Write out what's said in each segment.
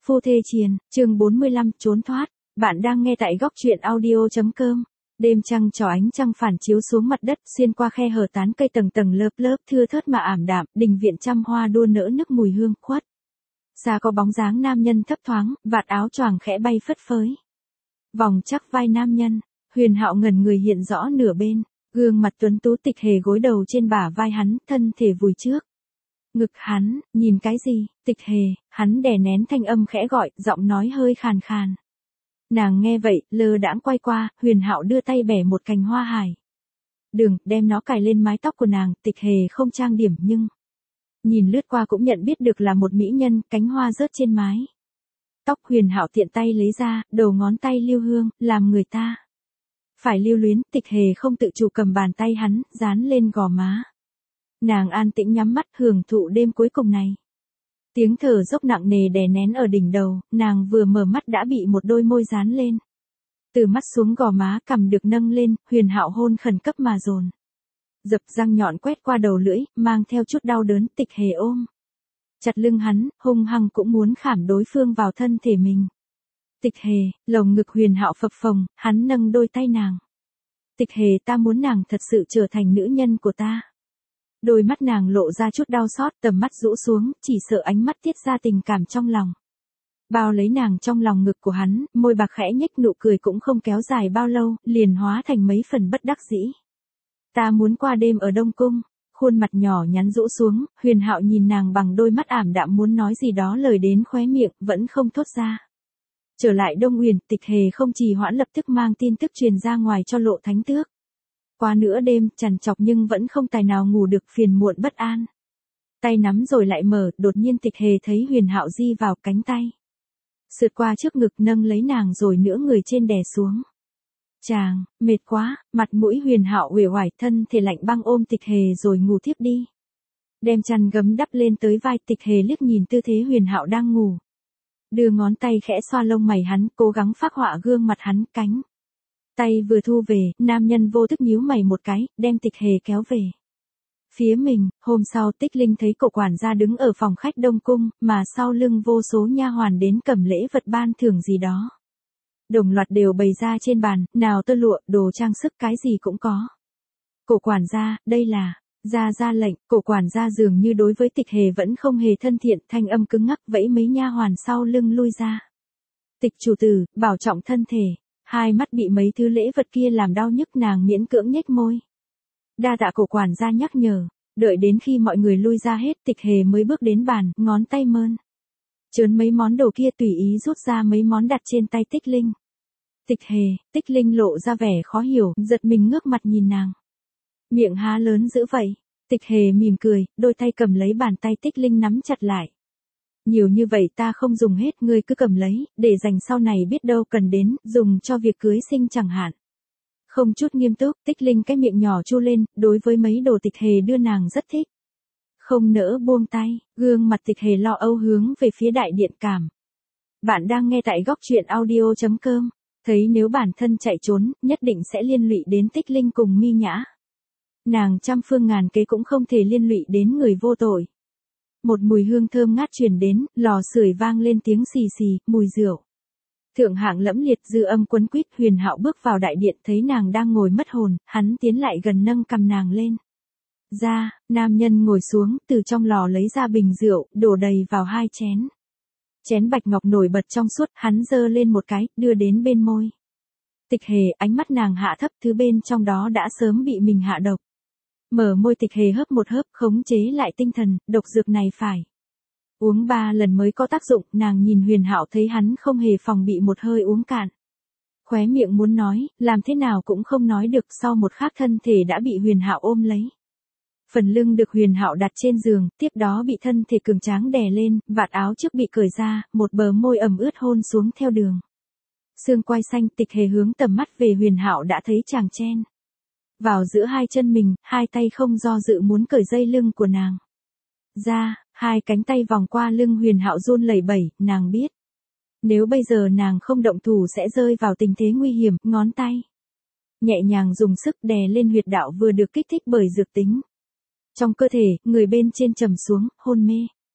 Phu thê triền, chương 45, trốn thoát. Bạn đang nghe tại góc truyện audio.com. Đêm trăng trỏ ánh trăng phản chiếu xuống mặt đất, xuyên qua khe hở tán cây tầng tầng lớp lớp thưa thớt mà ảm đạm, đình viện trăm hoa đua nở nức mùi hương khuất. Xa có bóng dáng nam nhân thấp thoáng, vạt áo choàng khẽ bay phất phới. Vòng chắc vai nam nhân, Huyền Hạo ngẩn người hiện rõ nửa bên, gương mặt tuấn tú Tịch Hề gối đầu trên bả vai hắn, thân thể vùi trước ngực hắn. Nhìn cái gì, Tịch Hề? Hắn đè nén thanh âm khẽ gọi, giọng nói hơi khàn khàn. Nàng nghe vậy, lơ đãng quay qua, Huyền Hạo đưa tay bẻ một cành hoa hải đường, đem nó cài lên mái tóc của nàng. Tịch Hề không trang điểm nhưng nhìn lướt qua cũng nhận biết được là một mỹ nhân. Cánh hoa rớt trên mái tóc, Huyền Hạo tiện tay lấy ra, đầu ngón tay lưu hương, làm người ta phải lưu luyến. Tịch Hề không tự chủ cầm bàn tay hắn, dán lên gò má. Nàng an tĩnh nhắm mắt hưởng thụ đêm cuối cùng này. Tiếng thở dốc nặng nề đè nén ở đỉnh đầu, nàng vừa mở mắt đã bị một đôi môi dán lên. Từ mắt xuống gò má, cằm được nâng lên, Huyền Hạo hôn khẩn cấp mà dồn dập, răng nhọn quét qua đầu lưỡi, mang theo chút đau đớn. Tịch Hề ôm chặt lưng hắn, hung hăng cũng muốn khảm đối phương vào thân thể mình. Tịch Hề, lồng ngực Huyền Hạo phập phồng, hắn nâng đôi tay nàng. Tịch Hề, ta muốn nàng thật sự trở thành nữ nhân của ta. Đôi mắt nàng lộ ra chút đau xót, tầm mắt rũ xuống, chỉ sợ ánh mắt tiết ra tình cảm trong lòng. Bao lấy nàng trong lòng ngực của hắn, môi bạc khẽ nhếch, nụ cười cũng không kéo dài bao lâu, liền hóa thành mấy phần bất đắc dĩ. Ta muốn qua đêm ở Đông Cung. Khuôn mặt nhỏ nhắn rũ xuống, Huyền Hạo nhìn nàng bằng đôi mắt ảm đạm, muốn nói gì đó lời đến khóe miệng, vẫn không thốt ra. Trở lại Đông Uyển, Tịch Hề không trì hoãn, lập tức mang tin tức truyền ra ngoài cho Lộ Thánh Tước. Qua nửa đêm, trằn trọc nhưng vẫn không tài nào ngủ được, phiền muộn bất an. Tay nắm rồi lại mở, đột nhiên Tịch Hề thấy Huyền Hạo di vào, cánh tay sượt qua trước ngực, nâng lấy nàng rồi nửa người trên đè xuống. Chàng, mệt quá. Mặt mũi Huyền Hạo uể oải, thân thể lạnh băng ôm Tịch Hề rồi ngủ thiếp đi. Đem chăn gấm đắp lên tới vai. Tịch Hề liếc nhìn tư thế Huyền Hạo đang ngủ, đưa ngón tay khẽ xoa lông mày hắn, cố gắng phác họa gương mặt hắn. Cánh tay vừa thu về, nam nhân vô thức nhíu mày một cái, đem Tịch Hề kéo về phía mình. Hôm sau, Tích Linh thấy cậu quản gia đứng ở phòng khách Đông Cung, mà sau lưng vô số nha hoàn đến cầm lễ vật ban thưởng gì đó. Đồng loạt đều bày ra trên bàn, nào tơ lụa, đồ trang sức, cái gì cũng có. Cổ quản gia, đây là ra lệnh. Cổ quản gia dường như đối với Tịch Hề vẫn không hề thân thiện, thanh âm cứng ngắc, vẫy mấy nha hoàn sau lưng lui ra. Tịch chủ tử, bảo trọng thân thể. Hai mắt bị mấy thứ lễ vật kia làm đau nhức, nàng miễn cưỡng nhếch môi. Đa tạ cổ quản gia nhắc nhở. Đợi đến khi mọi người lui ra hết, Tịch Hề mới bước đến bàn, ngón tay mơn trớn mấy món đồ kia, tùy ý rút ra mấy món đặt trên tay Tích Linh. Tịch Hề. Tích Linh lộ ra vẻ khó hiểu, giật mình ngước mặt nhìn nàng. Miệng há lớn dữ vậy. Tịch Hề mỉm cười, đôi tay cầm lấy bàn tay Tích Linh nắm chặt lại. Nhiều như vậy ta không dùng hết, ngươi cứ cầm lấy, để dành sau này biết đâu cần đến, dùng cho việc cưới sinh chẳng hạn. Không chút nghiêm túc, Tích Linh cái miệng nhỏ chu lên, đối với mấy đồ Tịch Hề đưa nàng rất thích. Không nỡ buông tay, gương mặt Tịch Hề lo âu hướng về phía đại điện cảm. Bạn đang nghe tại góc truyện audio.com. Thấy nếu bản thân chạy trốn, nhất định sẽ liên lụy đến Tích Linh cùng Mi Nhã. Nàng trăm phương ngàn kế cũng không thể liên lụy đến người vô tội. Một mùi hương thơm ngát truyền đến, lò sưởi vang lên tiếng xì xì, mùi rượu thượng hạng lẫm liệt, dư âm quấn quýt. Huyền Hạo bước vào đại điện, thấy nàng đang ngồi mất hồn, hắn tiến lại gần nâng cầm nàng lên. Nam nhân ngồi xuống, từ trong lò lấy ra bình rượu, đổ đầy vào 2 chén. Chén bạch ngọc nổi bật trong suốt, hắn giơ lên một cái, đưa đến bên môi Tịch Hề. Ánh mắt nàng hạ thấp, thứ bên trong đó đã sớm bị mình hạ độc. Mở môi, Tịch Hề hớp một hớp, khống chế lại tinh thần, độc dược này phải uống 3 lần mới có tác dụng. Nàng nhìn Huyền Hạo, thấy hắn không hề phòng bị, một hơi uống cạn. Khóe miệng muốn nói, làm thế nào cũng không nói được, sau một khắc thân thể đã bị Huyền Hạo ôm lấy. Phần lưng được Huyền Hạo đặt trên giường, tiếp đó bị thân thể cường tráng đè lên, vạt áo trước bị cởi ra, một bờ môi ẩm ướt hôn xuống theo đường xương quai xanh. Tịch Hề hướng tầm mắt về Huyền Hạo, đã thấy chàng chen vào giữa 2 chân mình, 2 tay không do dự muốn cởi dây lưng của nàng ra. 2 cánh tay vòng qua lưng Huyền Hạo run lẩy bẩy, nàng biết nếu bây giờ nàng không động thủ sẽ rơi vào tình thế nguy hiểm. Ngón tay nhẹ nhàng dùng sức đè lên huyệt đạo vừa được kích thích bởi dược tính trong cơ thể, người bên trên trầm xuống, hôn mê.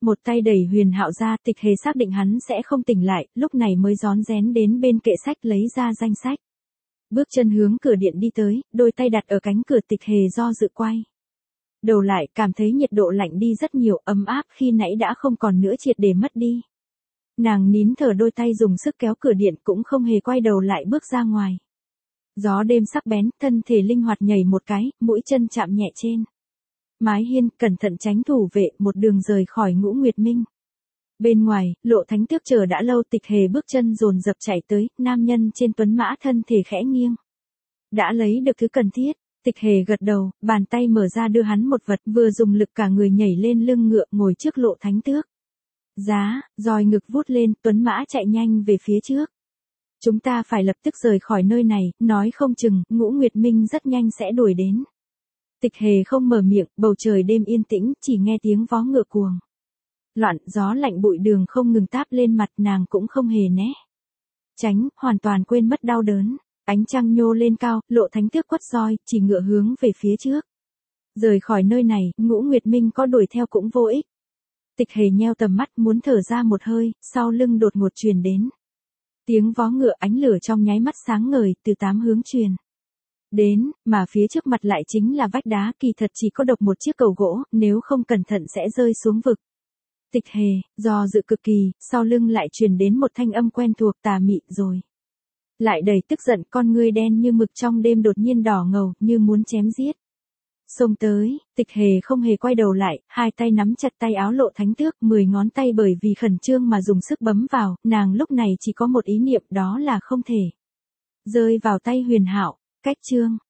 một tay đẩy Huyền Hạo ra, Tịch Hề xác định hắn sẽ không tỉnh lại, lúc này mới rón rén đến bên kệ sách lấy ra danh sách. Bước chân hướng cửa điện đi tới, đôi tay đặt ở cánh cửa, Tịch Hề do dự quay đầu lại, cảm thấy nhiệt độ lạnh đi rất nhiều, ấm áp khi nãy đã không còn nữa, triệt để mất đi. Nàng nín thở, đôi tay dùng sức kéo cửa điện, cũng không hề quay đầu lại bước ra ngoài. Gió đêm sắc bén, thân thể linh hoạt nhảy một cái, mũi chân chạm nhẹ trên mái hiên, cẩn thận tránh thủ vệ, một đường rời khỏi Ngũ Nguyệt Minh. Bên ngoài, Lộ Thánh Tước chờ đã lâu, Tịch Hề bước chân dồn dập chạy tới, nam nhân trên tuấn mã thân thể khẽ nghiêng. Đã lấy được thứ cần thiết, Tịch Hề gật đầu, bàn tay mở ra đưa hắn một vật, vừa dùng lực cả người nhảy lên lưng ngựa, ngồi trước Lộ Thánh Tước. Giá, roi ngực vút lên, tuấn mã chạy nhanh về phía trước. Chúng ta phải lập tức rời khỏi nơi này, nói không chừng, Ngũ Nguyệt Minh rất nhanh sẽ đuổi đến. Tịch Hề không mở miệng, bầu trời đêm yên tĩnh, chỉ nghe tiếng vó ngựa cuồng loạn, gió lạnh bụi đường không ngừng táp lên mặt, nàng cũng không hề né tránh, hoàn toàn quên mất đau đớn. Ánh trăng nhô lên cao, Lộ Thánh Tước quất roi, chỉ ngựa hướng về phía trước. Rời khỏi nơi này, Ngũ Nguyệt Minh có đuổi theo cũng vô ích. Tịch Hề nheo tầm mắt, muốn thở ra một hơi, sau lưng đột ngột truyền đến tiếng vó ngựa, ánh lửa trong nháy mắt sáng ngời, từ 8 hướng truyền đến, mà phía trước mặt lại chính là vách đá, kỳ thật chỉ có độc một chiếc cầu gỗ, nếu không cẩn thận sẽ rơi xuống vực. Tịch Hề, do dự cực kỳ, sau lưng lại truyền đến một thanh âm quen thuộc, tà mị rồi lại đầy tức giận, con ngươi đen như mực trong đêm đột nhiên đỏ ngầu, như muốn chém giết. Xông tới, Tịch Hề không hề quay đầu lại, hai tay nắm chặt tay áo Lộ Thánh Tước, 10 ngón tay bởi vì khẩn trương mà dùng sức bấm vào, nàng lúc này chỉ có một ý niệm, đó là không thể rơi vào tay Huyền Hạo. Cách chương